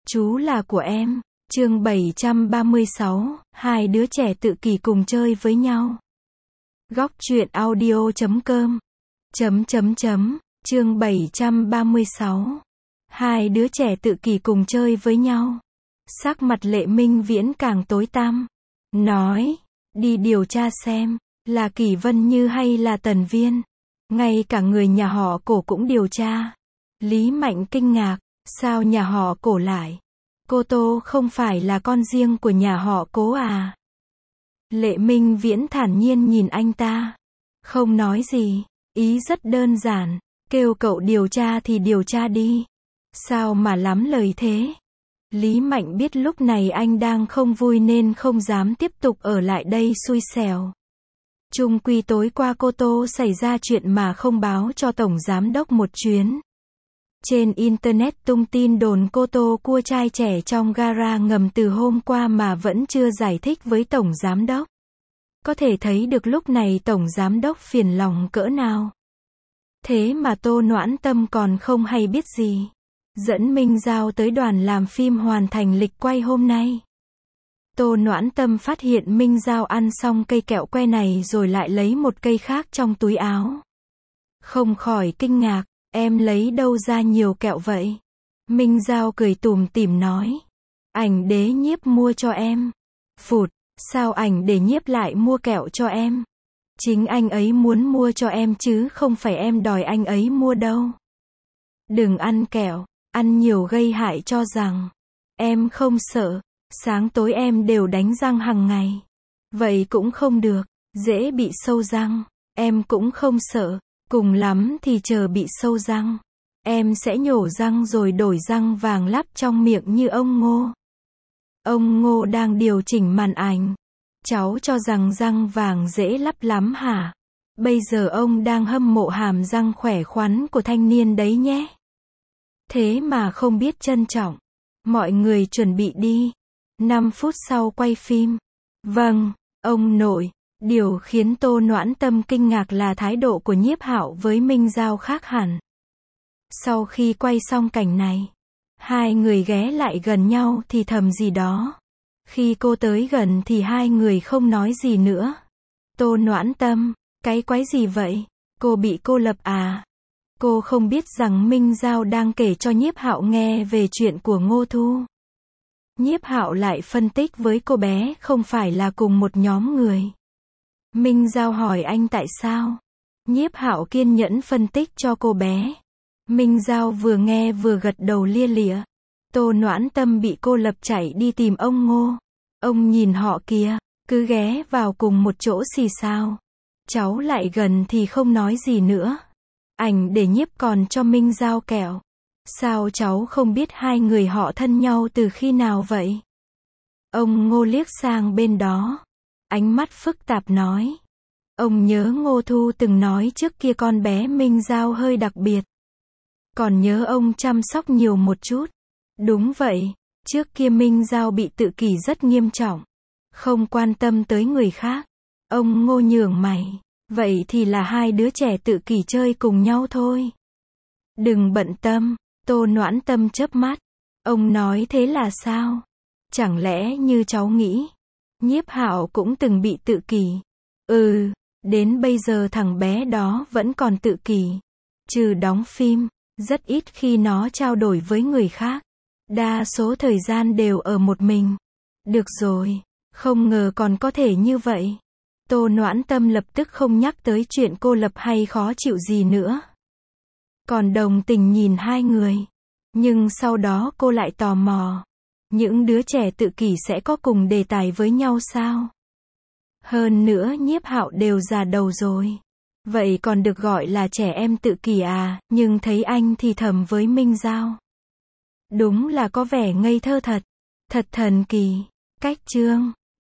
Chú là của em. Chương 736, hai đứa trẻ tự kỷ cùng chơi với nhau. Góc truyện audio.com. Chương 736. Hai đứa trẻ tự kỷ cùng chơi với nhau. Sắc mặt Lệ Minh Viễn càng tối tăm. Nói, đi điều tra xem, là Kỷ Vân Như hay là Tần Viên. Ngay cả người nhà họ Cổ cũng điều tra. Lý Mạnh kinh ngạc, sao nhà họ Cổ lại? Cô Tô không phải là con riêng của nhà họ Cố à? Lệ Minh Viễn thản nhiên nhìn anh ta. Không nói gì, ý rất đơn giản, kêu cậu điều tra thì điều tra đi. Sao mà lắm lời thế? Lý Mạnh biết lúc này anh đang không vui nên không dám tiếp tục ở lại đây xui xẻo. Chung quy tối qua cô Tô xảy ra chuyện mà không báo cho Tổng Giám Đốc một chuyến. Trên Internet tung tin đồn cô Tô cua trai trẻ trong gara ngầm từ hôm qua mà vẫn chưa giải thích với Tổng Giám Đốc. Có thể thấy được lúc này Tổng Giám Đốc phiền lòng cỡ nào. Thế mà Tô Noãn Tâm còn không hay biết gì. Dẫn Minh Giao tới đoàn làm phim hoàn thành lịch quay hôm nay. Tô Noãn Tâm phát hiện Minh Giao ăn xong cây kẹo que này rồi lại lấy một cây khác trong túi áo. Không khỏi kinh ngạc, em lấy đâu ra nhiều kẹo vậy? Minh Giao cười tủm tỉm nói. Ảnh Đế Nhiếp mua cho em. Phụt, sao Ảnh Đế Nhiếp lại mua kẹo cho em? Chính anh ấy muốn mua cho em chứ không phải em đòi anh ấy mua đâu. Đừng ăn kẹo, ăn nhiều gây hại cho răng. Em không sợ, sáng tối em đều đánh răng hàng ngày. Vậy cũng không được, dễ bị sâu răng. Em cũng không sợ, cùng lắm thì chờ bị sâu răng. Em sẽ nhổ răng rồi đổi răng vàng lắp trong miệng như ông Ngô. Ông Ngô đang điều chỉnh màn ảnh. Cháu cho rằng răng vàng dễ lắp lắm hả? Bây giờ ông đang hâm mộ hàm răng khỏe khoắn của thanh niên đấy nhé. Thế mà không biết trân trọng. Mọi người chuẩn bị đi. 5 phút sau quay phim. Vâng, ông nội. Điều khiến Tô Noãn Tâm kinh ngạc là thái độ của Nhiếp Hạo với Minh Giao khác hẳn. Sau khi quay xong cảnh này, hai người ghé lại gần nhau thì thầm gì đó. Khi cô tới gần thì hai người không nói gì nữa. Tô Noãn Tâm, cái quái gì vậy? Cô bị cô lập à? Cô không biết rằng Minh Giao đang kể cho Nhiếp Hạo nghe về chuyện của Ngô Thu. Nhiếp Hạo lại phân tích với cô bé không phải là cùng một nhóm người. Minh Giao hỏi anh tại sao? Nhiếp Hạo kiên nhẫn phân tích cho cô bé. Minh Giao vừa nghe vừa gật đầu lia lịa. Tô Noãn Tâm bị cô lập chạy đi tìm ông Ngô. Ông nhìn họ kìa, cứ ghé vào cùng một chỗ xì xào. Cháu lại gần thì không nói gì nữa. Ảnh Đế Nhiếp còn cho Minh Giao kẹo. Sao cháu không biết hai người họ thân nhau từ khi nào vậy? Ông Ngô liếc sang bên đó. Ánh mắt phức tạp nói. Ông nhớ Ngô Thu từng nói trước kia con bé Minh Giao hơi đặc biệt. Còn nhớ ông chăm sóc nhiều một chút. Đúng vậy, trước kia Minh Giao bị tự kỷ rất nghiêm trọng. Không quan tâm tới người khác. Ông Ngô nhướng mày. Vậy thì là hai đứa trẻ tự kỷ chơi cùng nhau thôi. Đừng bận tâm, Tô Noãn Tâm chớp mắt. Ông nói thế là sao? Chẳng lẽ như cháu nghĩ, Nhiếp Hạo cũng từng bị tự kỷ? Đến bây giờ thằng bé đó vẫn còn tự kỷ. Trừ đóng phim, rất ít khi nó trao đổi với người khác. Đa số thời gian đều ở một mình. Được rồi, không ngờ còn có thể như vậy. Tô Noãn Tâm lập tức không nhắc tới chuyện cô lập hay khó chịu gì nữa. Còn đồng tình nhìn hai người. Nhưng sau đó cô lại tò mò. Những đứa trẻ tự kỷ sẽ có cùng đề tài với nhau sao? Hơn nữa Nhiếp Hạo đều già đầu rồi. Vậy còn được gọi là trẻ em tự kỷ à? Nhưng thấy anh thì thầm với Minh Giao. Đúng là có vẻ ngây thơ thật. Thật thần kỳ. Cách chương